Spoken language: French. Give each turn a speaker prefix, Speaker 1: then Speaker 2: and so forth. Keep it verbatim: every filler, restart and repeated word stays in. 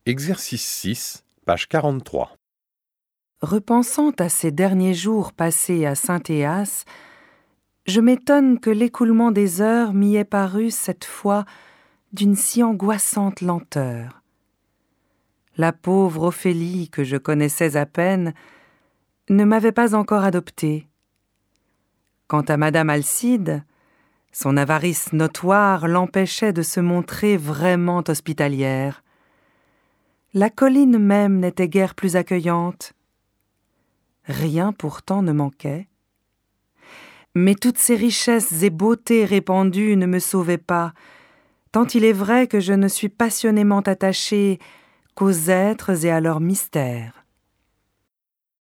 Speaker 1: Exercice six, page quarante-trois.
Speaker 2: Repensant à ces derniers jours passés à Saint-Éas, je m'étonne que l'écoulement des heures m'y ait paru cette fois d'une si angoissante lenteur. La pauvre Ophélie, que je connaissais à peine, ne m'avait pas encore adoptée. Quant à Madame Alcide, son avarice notoire l'empêchait de se montrer vraiment hospitalière. La colline même n'était guère plus accueillante. Rien pourtant ne manquait. Mais toutes ces richesses et beautés répandues ne me sauvaient pas, tant il est vrai que je ne suis passionnément attachée qu'aux êtres et à leurs mystères.